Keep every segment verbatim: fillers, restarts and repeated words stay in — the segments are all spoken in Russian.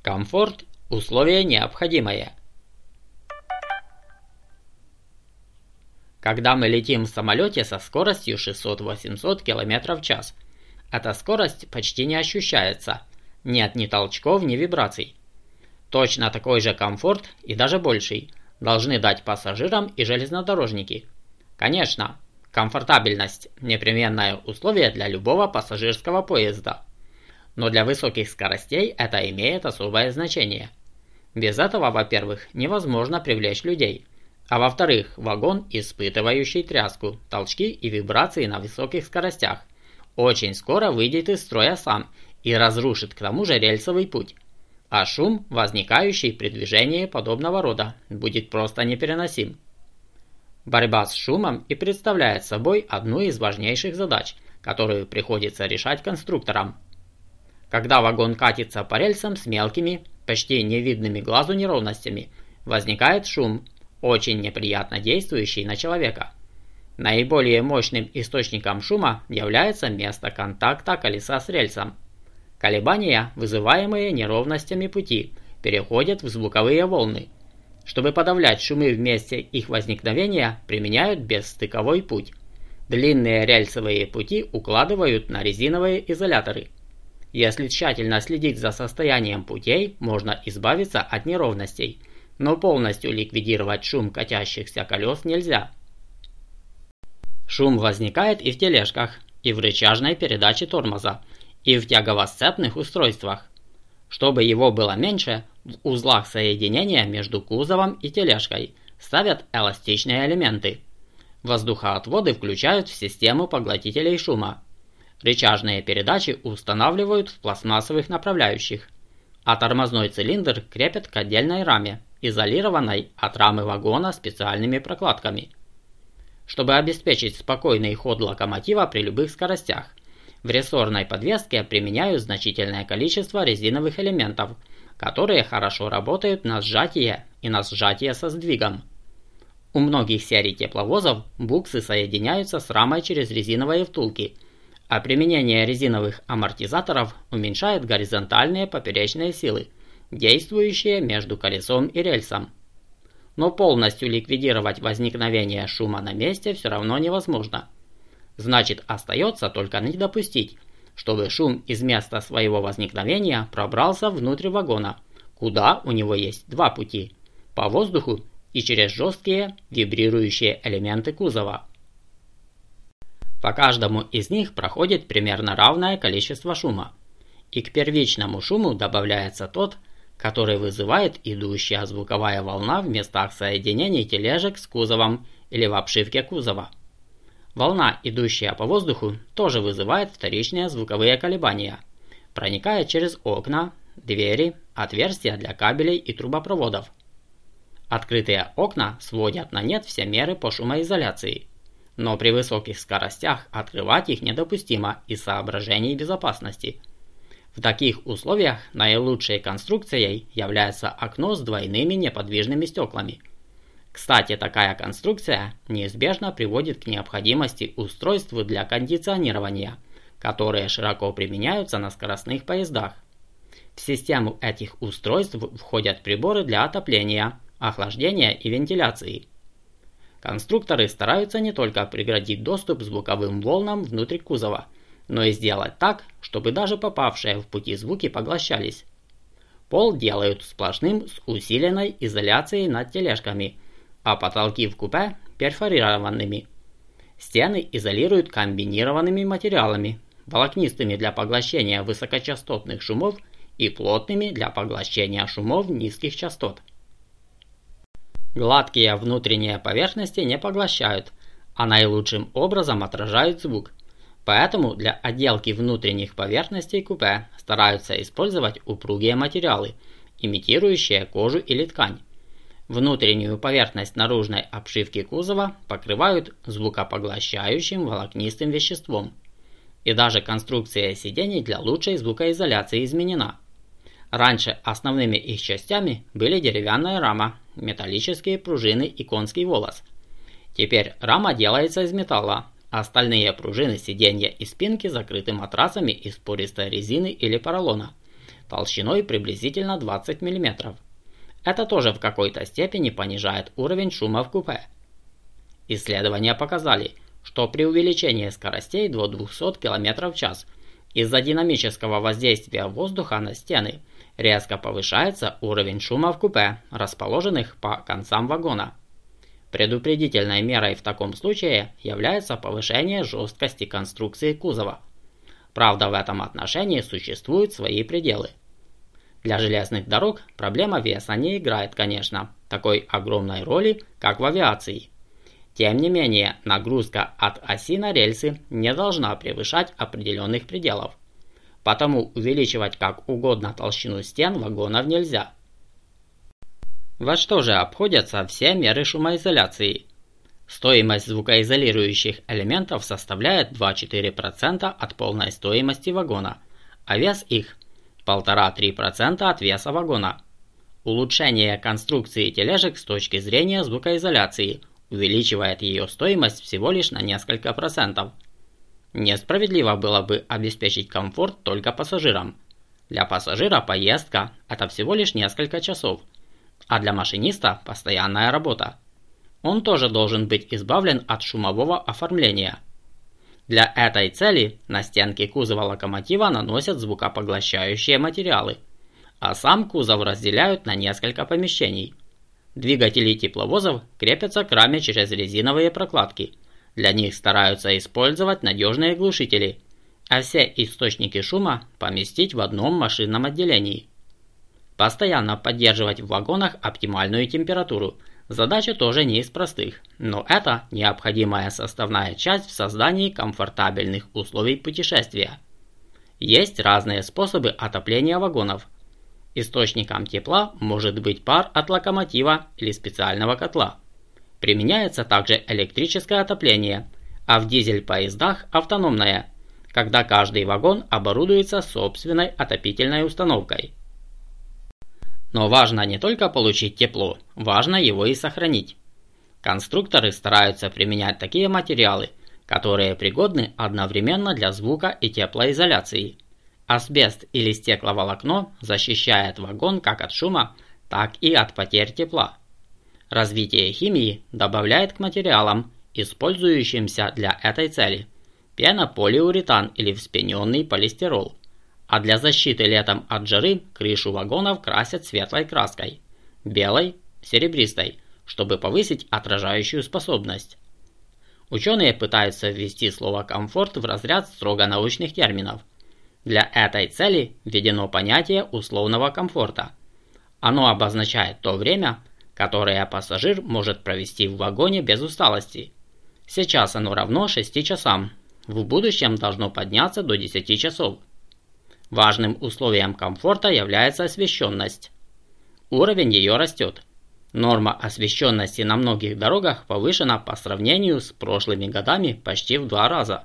Комфорт – условие необходимое. Когда мы летим в самолете со скоростью шестьсот-восемьсот км в час, эта скорость почти не ощущается, нет ни толчков, ни вибраций. Точно такой же комфорт и даже больший должны дать пассажирам и железнодорожники. Конечно, комфортабельность – непременное условие для любого пассажирского поезда. Но для высоких скоростей это имеет особое значение. Без этого, во-первых, невозможно привлечь людей, а во-вторых, вагон, испытывающий тряску, толчки и вибрации на высоких скоростях, очень скоро выйдет из строя сам и разрушит к тому же рельсовый путь. А шум, возникающий при движении подобного рода, будет просто непереносим. Борьба с шумом и представляет собой одну из важнейших задач, которую приходится решать конструкторам. Когда вагон катится по рельсам с мелкими, почти невидными глазу неровностями, возникает шум, очень неприятно действующий на человека. Наиболее мощным источником шума является место контакта колеса с рельсом. Колебания, вызываемые неровностями пути, переходят в звуковые волны. Чтобы подавлять шумы в месте их возникновения, применяют бесстыковой путь. Длинные рельсовые пути укладывают на резиновые изоляторы. Если тщательно следить за состоянием путей, можно избавиться от неровностей, но полностью ликвидировать шум катящихся колес нельзя. Шум возникает и в тележках, и в рычажной передаче тормоза, и в тягово-сцепных устройствах. Чтобы его было меньше, в узлах соединения между кузовом и тележкой ставят эластичные элементы. Воздухоотводы включают в систему поглотителей шума. Рычажные передачи устанавливают в пластмассовых направляющих, а тормозной цилиндр крепят к отдельной раме, изолированной от рамы вагона специальными прокладками. Чтобы обеспечить спокойный ход локомотива при любых скоростях, в рессорной подвеске применяют значительное количество резиновых элементов, которые хорошо работают на сжатие и на сжатие со сдвигом. У многих серий тепловозов буксы соединяются с рамой через резиновые втулки, а применение резиновых амортизаторов уменьшает горизонтальные поперечные силы, действующие между колесом и рельсом. Но полностью ликвидировать возникновение шума на месте все равно невозможно. Значит, остается только не допустить, чтобы шум из места своего возникновения пробрался внутрь вагона, куда у него есть два пути – по воздуху и через жесткие вибрирующие элементы кузова. По каждому из них проходит примерно равное количество шума, и к первичному шуму добавляется тот, который вызывает идущая звуковая волна в местах соединений тележек с кузовом или в обшивке кузова. Волна, идущая по воздуху, тоже вызывает вторичные звуковые колебания, проникая через окна, двери, отверстия для кабелей и трубопроводов. Открытые окна сводят на нет все меры по шумоизоляции, но при высоких скоростях открывать их недопустимо из соображений безопасности. В таких условиях наилучшей конструкцией является окно с двойными неподвижными стеклами. Кстати, такая конструкция неизбежно приводит к необходимости устройств для кондиционирования, которые широко применяются на скоростных поездах. В систему этих устройств входят приборы для отопления, охлаждения и вентиляции. Конструкторы стараются не только преградить доступ звуковым волнам внутрь кузова, но и сделать так, чтобы даже попавшие в пути звуки поглощались. Пол делают сплошным с усиленной изоляцией над тележками, а потолки в купе перфорированными. Стены изолируют комбинированными материалами, волокнистыми для поглощения высокочастотных шумов и плотными для поглощения шумов низких частот. Гладкие внутренние поверхности не поглощают, а наилучшим образом отражают звук. Поэтому для отделки внутренних поверхностей купе стараются использовать упругие материалы, имитирующие кожу или ткань. Внутреннюю поверхность наружной обшивки кузова покрывают звукопоглощающим волокнистым веществом. И даже конструкция сидений для лучшей звукоизоляции изменена. Раньше основными их частями были деревянная рама, металлические пружины и конский волос. Теперь рама делается из металла, а остальные пружины сиденья и спинки закрыты матрасами из пористой резины или поролона. толщиной приблизительно двадцать миллиметров. Это тоже в какой-то степени понижает уровень шума в купе. Исследования показали, что при увеличении скоростей до двухсот километров в час из-за динамического воздействия воздуха на стены резко повышается уровень шума в купе, расположенных по концам вагона. Предупредительной мерой в таком случае является повышение жесткости конструкции кузова. Правда, в этом отношении существуют свои пределы. Для железных дорог проблема веса не играет, конечно, такой огромной роли, как в авиации. Тем не менее, нагрузка от оси на рельсы не должна превышать определенных пределов. Потому увеличивать как угодно толщину стен вагонов нельзя. Во что же обходятся все меры шумоизоляции? Стоимость звукоизолирующих элементов составляет два-четыре процента от полной стоимости вагона, а вес их полтора-три процента от веса вагона. Улучшение конструкции тележек с точки зрения звукоизоляции увеличивает ее стоимость всего лишь на несколько процентов. Несправедливо было бы обеспечить комфорт только пассажирам. Для пассажира поездка – это всего лишь несколько часов, а для машиниста – постоянная работа. Он тоже должен быть избавлен от шумового оформления. Для этой цели на стенки кузова локомотива наносят звукопоглощающие материалы, а сам кузов разделяют на несколько помещений. Двигатели тепловозов крепятся к раме через резиновые прокладки. Для них стараются использовать надежные глушители, а все источники шума поместить в одном машинном отделении. Постоянно поддерживать в вагонах оптимальную температуру – задача тоже не из простых, но это необходимая составная часть в создании комфортабельных условий путешествия. Есть разные способы отопления вагонов. Источником тепла может быть пар от локомотива или специального котла. Применяется также электрическое отопление, а в дизель-поездах автономное, когда каждый вагон оборудуется собственной отопительной установкой. Но важно не только получить тепло, важно его и сохранить. Конструкторы стараются применять такие материалы, которые пригодны одновременно для звука и теплоизоляции. Асбест или стекловолокно защищает вагон как от шума, так и от потерь тепла. Развитие химии добавляет к материалам, использующимся для этой цели, пенополиуретан или вспененный полистирол. А для защиты летом от жары крышу вагонов красят светлой краской – белой, серебристой, чтобы повысить отражающую способность. Ученые пытаются ввести слово «комфорт» в разряд строго научных терминов. Для этой цели введено понятие условного комфорта. Оно обозначает то время, которое пассажир может провести в вагоне без усталости. Сейчас оно равно шести часам, в будущем должно подняться до десяти часов. Важным условием комфорта является освещенность. Уровень ее растет. Норма освещенности на многих дорогах повышена по сравнению с прошлыми годами почти в два раза.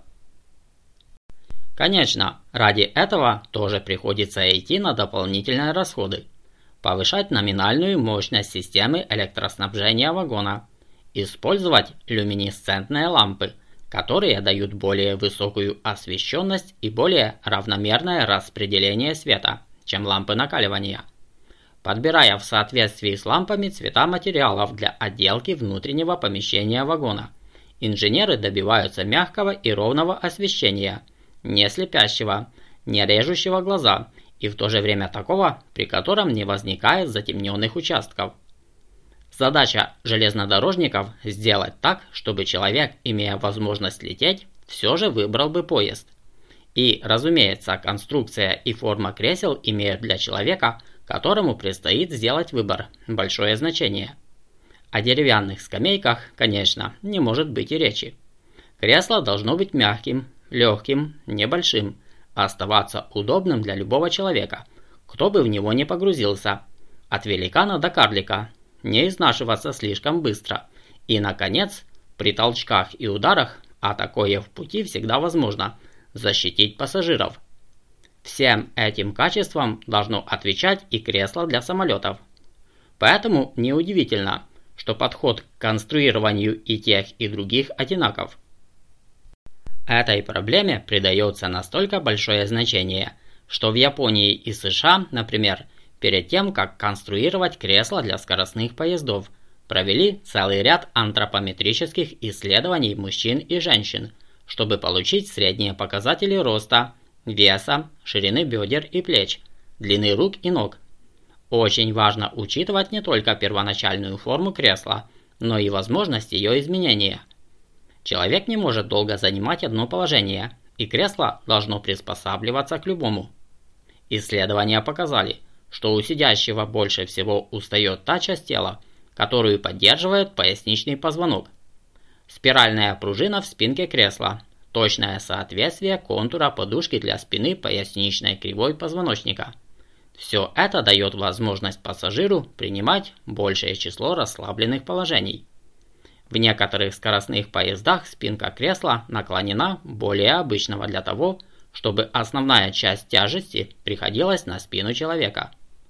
Конечно, ради этого тоже приходится идти на дополнительные расходы. Повышать номинальную мощность системы электроснабжения вагона. Использовать люминесцентные лампы, которые дают более высокую освещенность и более равномерное распределение света, чем лампы накаливания. Подбирая в соответствии с лампами цвета материалов для отделки внутреннего помещения вагона, инженеры добиваются мягкого и ровного освещения, не слепящего, не режущего глаза и в то же время такого, при котором не возникает затемненных участков. Задача железнодорожников – сделать так, чтобы человек, имея возможность лететь, все же выбрал бы поезд. И, разумеется, конструкция и форма кресел имеют для человека, которому предстоит сделать выбор, большое значение. О деревянных скамейках, конечно, не может быть и речи. Кресло должно быть мягким, легким, небольшим, а оставаться удобным для любого человека, кто бы в него не погрузился, от великана до карлика, не изнашиваться слишком быстро и, наконец, при толчках и ударах, а такое в пути всегда возможно, защитить пассажиров. Всем этим качествам должно отвечать и кресло для самолетов. Поэтому неудивительно, что подход к конструированию и тех, и других одинаков. Этой проблеме придается настолько большое значение, что в Японии и США, например, перед тем, как конструировать кресла для скоростных поездов, провели целый ряд антропометрических исследований мужчин и женщин, чтобы получить средние показатели роста, веса, ширины бедер и плеч, длины рук и ног. Очень важно учитывать не только первоначальную форму кресла, но и возможность ее изменения. Человек не может долго занимать одно положение, и кресло должно приспосабливаться к любому. Исследования показали, что у сидящего больше всего устает та часть тела, которую поддерживает поясничный позвонок. Спиральная пружина в спинке кресла, точное соответствие контура подушки для спины поясничной кривой позвоночника. Все это дает возможность пассажиру принимать большее число расслабленных положений. В некоторых скоростных поездах спинка кресла наклонена более обычного для того, чтобы основная часть тяжести приходилась на спину человека.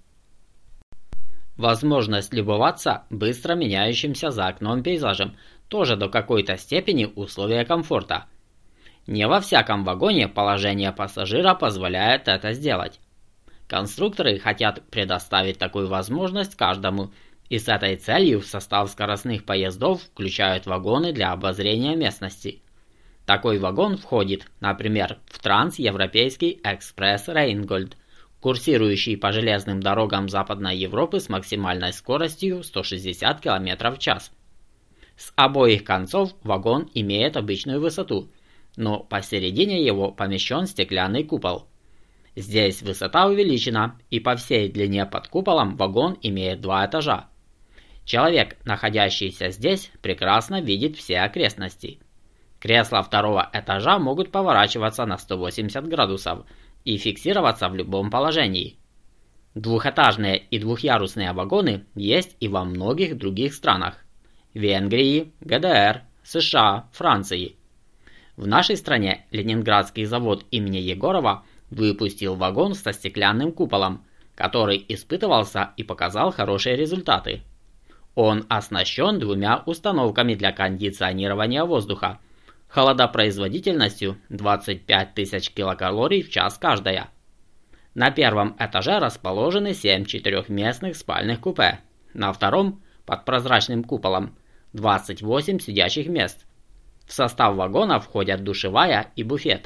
Возможность любоваться быстро меняющимся за окном пейзажем тоже до какой-то степени условие комфорта. Не во всяком вагоне положение пассажира позволяет это сделать. Конструкторы хотят предоставить такую возможность каждому, и с этой целью в состав скоростных поездов включают вагоны для обозрения местности. Такой вагон входит, например, в Трансевропейский экспресс Рейнгольд, курсирующий по железным дорогам Западной Европы с максимальной скоростью сто шестьдесят километров в час. С обоих концов вагон имеет обычную высоту, но посередине его помещен стеклянный купол. Здесь высота увеличена, и по всей длине под куполом вагон имеет два этажа. Человек, находящийся здесь, прекрасно видит все окрестности. Кресла второго этажа могут поворачиваться на сто восемьдесят градусов и фиксироваться в любом положении. Двухэтажные и двухъярусные вагоны есть и во многих других странах – Венгрии, ГДР, США, Франции. В нашей стране Ленинградский завод имени Егорова выпустил вагон со стеклянным куполом, который испытывался и показал хорошие результаты. Он оснащен двумя установками для кондиционирования воздуха, холодопроизводительностью двадцать пять тысяч килокалорий в час каждая. На первом этаже расположены семь четырехместных спальных купе, на втором, под прозрачным куполом, двадцать восемь сидячих мест. В состав вагона входят душевая и буфет.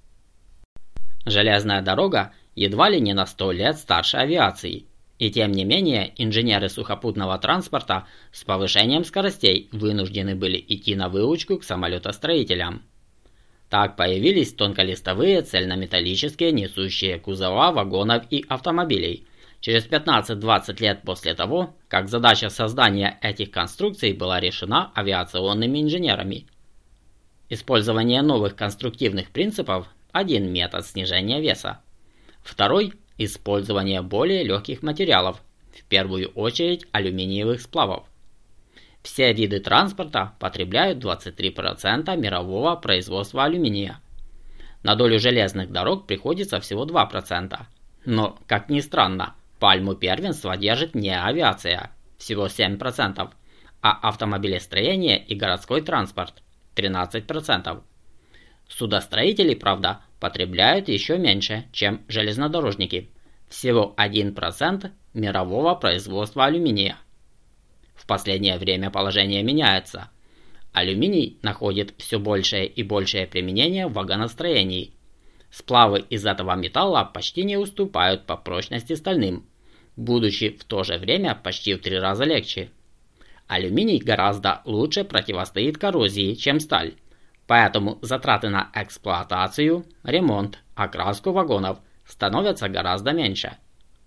Железная дорога едва ли не на сто лет старше авиации, и тем не менее инженеры сухопутного транспорта с повышением скоростей вынуждены были идти на выучку к самолетостроителям. Так появились тонколистовые цельнометаллические несущие кузова вагонов и автомобилей. Через пятнадцать-двадцать лет после того, как задача создания этих конструкций была решена авиационными инженерами. Использование новых конструктивных принципов – один метод снижения веса. Второй – использование более легких материалов, в первую очередь алюминиевых сплавов. Все виды транспорта потребляют двадцать три процента мирового производства алюминия. На долю железных дорог приходится всего два процента. Но, как ни странно, пальму первенства держит не авиация, всего семь процентов, а автомобилестроение и городской транспорт – тринадцать процентов. Судостроители, правда, потребляют еще меньше, чем железнодорожники, всего один процент мирового производства алюминия. В последнее время положение меняется. Алюминий находит все большее и большее применение в вагоностроении. Сплавы из этого металла почти не уступают по прочности стальным, будучи в то же время почти в три раза легче. Алюминий гораздо лучше противостоит коррозии, чем сталь, поэтому затраты на эксплуатацию, ремонт, окраску вагонов становятся гораздо меньше.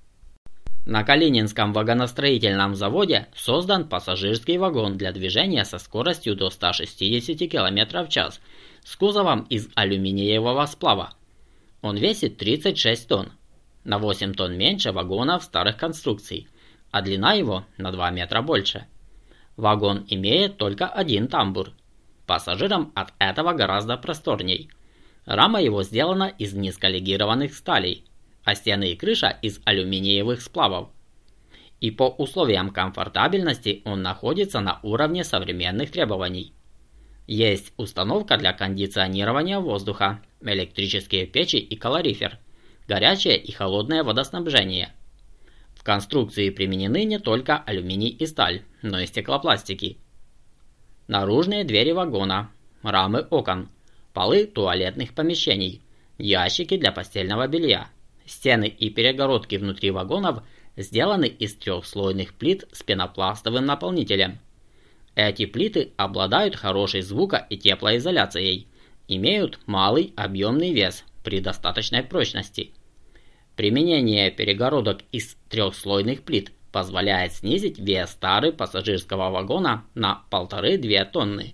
На Калининском вагоностроительном заводе создан пассажирский вагон для движения со скоростью до ста шестидесяти километров в час с кузовом из алюминиевого сплава. Он весит тридцать шесть тонн, на восемь тонн меньше вагонов старых конструкций, а длина его на два метра больше. Вагон имеет только один тамбур. Пассажирам от этого гораздо просторней. Рама его сделана из низколегированных сталей, а стены и крыша из алюминиевых сплавов. И по условиям комфортабельности он находится на уровне современных требований. Есть установка для кондиционирования воздуха, электрические печи и калорифер, горячее и холодное водоснабжение. В конструкции применены не только алюминий и сталь, но и стеклопластики. Наружные двери вагона, рамы окон, полы туалетных помещений, ящики для постельного белья, стены и перегородки внутри вагонов сделаны из трехслойных плит с пенопластовым наполнителем. Эти плиты обладают хорошей звуко- и теплоизоляцией, имеют малый объемный вес при достаточной прочности. Применение перегородок из трехслойных плит позволяет снизить вес тары пассажирского вагона на полторы-две тонны.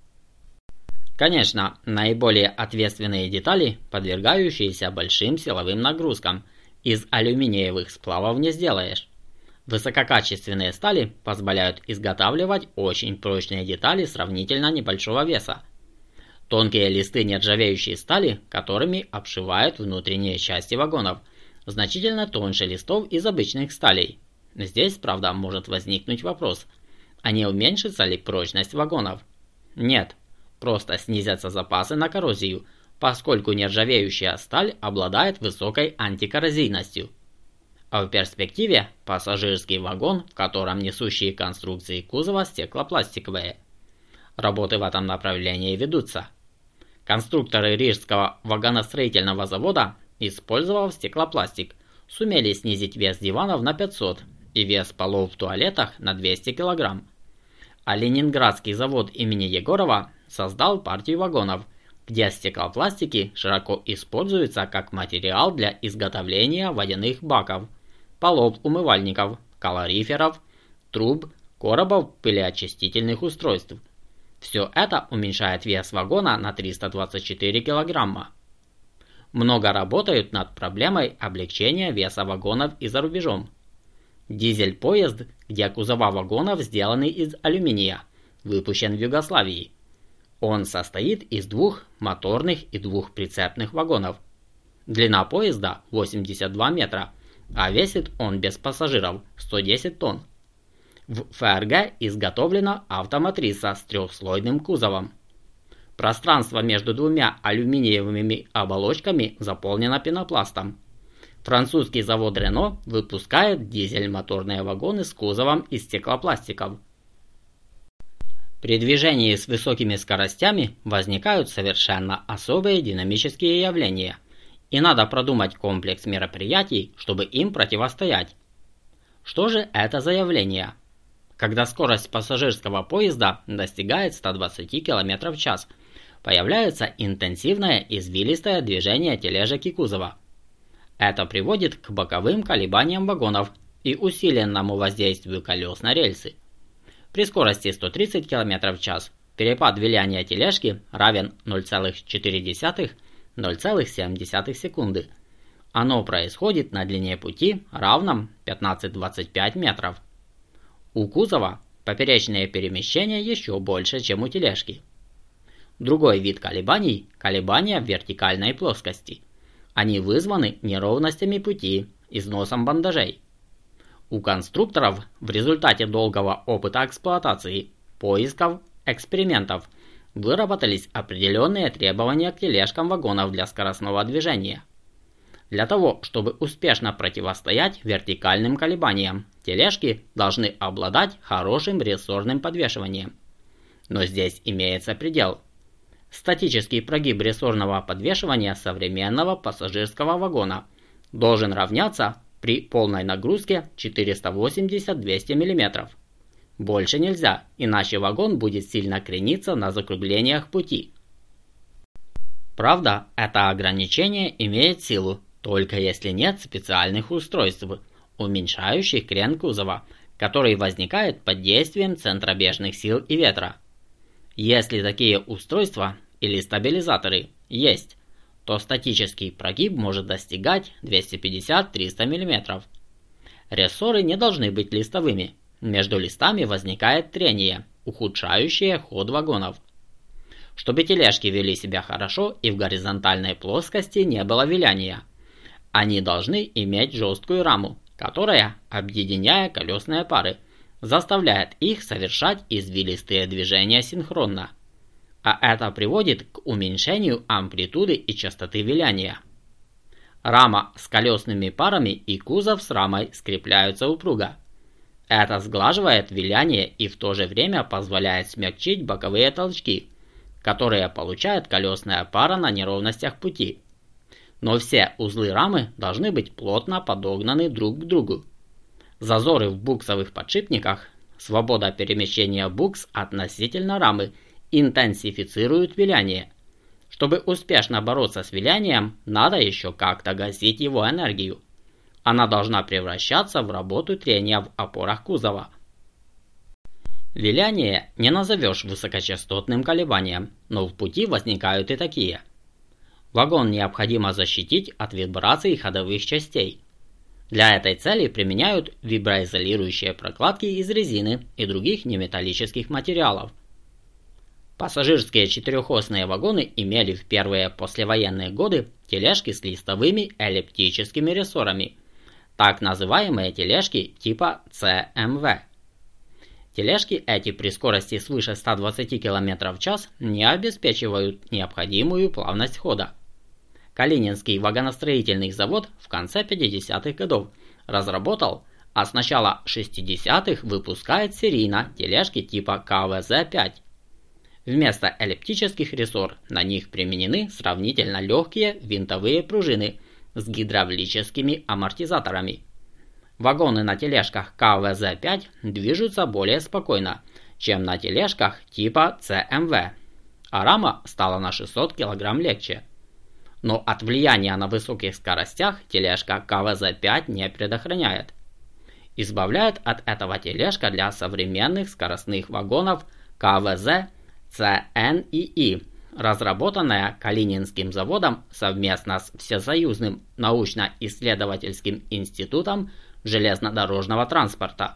Конечно, наиболее ответственные детали, подвергающиеся большим силовым нагрузкам, из алюминиевых сплавов не сделаешь. Высококачественные стали позволяют изготавливать очень прочные детали сравнительно небольшого веса. Тонкие листы нержавеющей стали, которыми обшивают внутренние части вагонов, значительно тоньше листов из обычных сталей. Здесь, правда, может возникнуть вопрос, а не уменьшится ли прочность вагонов? Нет, просто снизятся запасы на коррозию, поскольку нержавеющая сталь обладает высокой антикоррозийностью. А в перспективе пассажирский вагон, в котором несущие конструкции кузова стеклопластиковые. Работы в этом направлении ведутся. Конструкторы Рижского вагоностроительного завода, использовав стеклопластик, сумели снизить вес диванов на пятьсот и вес полов в туалетах на двести килограмм. А Ленинградский завод имени Егорова создал партию вагонов, где стеклопластики широко используются как материал для изготовления водяных баков, полов умывальников, калориферов, труб, коробов пылеочистительных устройств. Все это уменьшает вес вагона на триста двадцать четыре килограмма. Много работают над проблемой облегчения веса вагонов и за рубежом. Дизель-поезд, где кузова вагонов сделаны из алюминия, выпущен в Югославии. Он состоит из двух моторных и двух прицепных вагонов. Длина поезда восемьдесят два метра, а весит он без пассажиров сто десять тонн. В ФРГ изготовлена автоматрица с трехслойным кузовом. Пространство между двумя алюминиевыми оболочками заполнено пенопластом. Французский завод Рено выпускает дизель-моторные вагоны с кузовом из стеклопластиков. При движении с высокими скоростями возникают совершенно особые динамические явления, и надо продумать комплекс мероприятий, чтобы им противостоять. Что же это за явления? Когда скорость пассажирского поезда достигает ста двадцати километров в час, появляется интенсивное извилистое движение тележек и кузова. Это приводит к боковым колебаниям вагонов и усиленному воздействию колес на рельсы. При скорости сто тридцать километров в час перепад виляния тележки равен ноль целых четыре десятых — ноль целых семь десятых секунды. Оно происходит на длине пути, равном пятнадцать — двадцать пять метров. У кузова поперечные перемещения еще больше, чем у тележки. Другой вид колебаний – колебания в вертикальной плоскости. Они вызваны неровностями пути, износом бандажей. У конструкторов в результате долгого опыта эксплуатации, поисков, экспериментов выработались определенные требования к тележкам вагонов для скоростного движения. Для того, чтобы успешно противостоять вертикальным колебаниям, тележки должны обладать хорошим рессорным подвешиванием. Но здесь имеется предел. Статический прогиб рессорного подвешивания современного пассажирского вагона должен равняться при полной нагрузке четыреста восемьдесят — двести миллиметров. Больше нельзя, иначе вагон будет сильно крениться на закруглениях пути. Правда, это ограничение имеет силу, только если нет специальных устройств, уменьшающих крен кузова, который возникает под действием центробежных сил и ветра. Если такие устройства или стабилизаторы есть, то статический прогиб может достигать двести пятьдесят — триста миллиметров. Рессоры не должны быть листовыми, между листами возникает трение, ухудшающее ход вагонов. Чтобы тележки вели себя хорошо и в горизонтальной плоскости не было виляния, они должны иметь жесткую раму, которая, объединяя колесные пары, заставляет их совершать извилистые движения синхронно. А это приводит к уменьшению амплитуды и частоты виляния. Рама с колесными парами и кузов с рамой скрепляются упруго. Это сглаживает виляние и в то же время позволяет смягчить боковые толчки, которые получает колесная пара на неровностях пути. Но все узлы рамы должны быть плотно подогнаны друг к другу. Зазоры в буксовых подшипниках, свобода перемещения букс относительно рамы интенсифицируют виляние. Чтобы успешно бороться с вилянием, надо еще как-то гасить его энергию. Она должна превращаться в работу трения в опорах кузова. Виляние не назовешь высокочастотным колебанием, но в пути возникают и такие. Вагон необходимо защитить от вибраций ходовых частей. Для этой цели применяют виброизолирующие прокладки из резины и других неметаллических материалов. Пассажирские четырехосные вагоны имели в первые послевоенные годы тележки с листовыми эллиптическими рессорами, так называемые тележки типа Цэ Эм Вэ. Тележки эти при скорости свыше ста двадцати километров в час не обеспечивают необходимую плавность хода. Калининский вагоностроительный завод в конце пятидесятых годов разработал, а с начала шестидесятых выпускает серийно тележки типа Ка Вэ Зэ пять. Вместо эллиптических рессор на них применены сравнительно легкие винтовые пружины с гидравлическими амортизаторами. Вагоны на тележках Ка Вэ Зэ пять движутся более спокойно, чем на тележках типа Цэ Эм Вэ, а рама стала на шестьсот килограмм легче. Но от влияния на высоких скоростях тележка Ка Вэ Зэ пять не предохраняет. Избавляет от этого тележка для современных скоростных вагонов Ка Вэ Зэ Цэ Эн И И, разработанная Калининским заводом совместно с Всесоюзным научно-исследовательским институтом железнодорожного транспорта.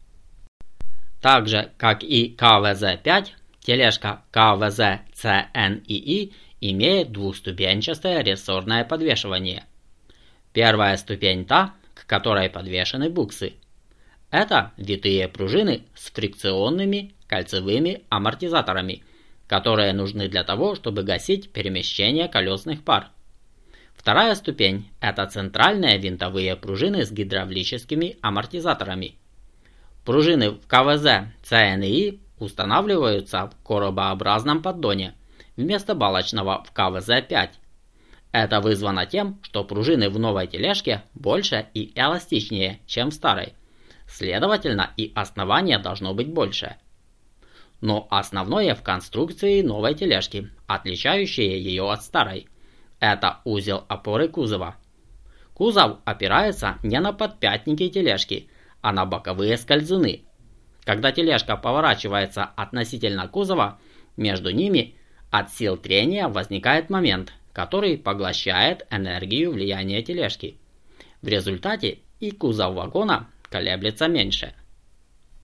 Так же, как и Ка Вэ Зэ пять, тележка Ка Вэ Зэ Цэ Эн И И имеет двухступенчатое рессорное подвешивание. Первая ступень та, к которой подвешены буксы. Это витые пружины с фрикционными кольцевыми амортизаторами, которые нужны для того, чтобы гасить перемещение колесных пар. Вторая ступень – это центральные винтовые пружины с гидравлическими амортизаторами. Пружины в Ка Вэ Зэ Цэ Эн И И устанавливаются в коробообразном поддоне вместо балочного в Ка Вэ Зэ пять. Это вызвано тем, что пружины в новой тележке больше и эластичнее, чем в старой. Следовательно, и основание должно быть больше. Но основное в конструкции новой тележки, отличающее ее от старой, это узел опоры кузова. Кузов опирается не на подпятники тележки, а на боковые скользуны. Когда тележка поворачивается относительно кузова, между ними от сил трения возникает момент, который поглощает энергию влияния тележки. В результате и кузов вагона колеблется меньше.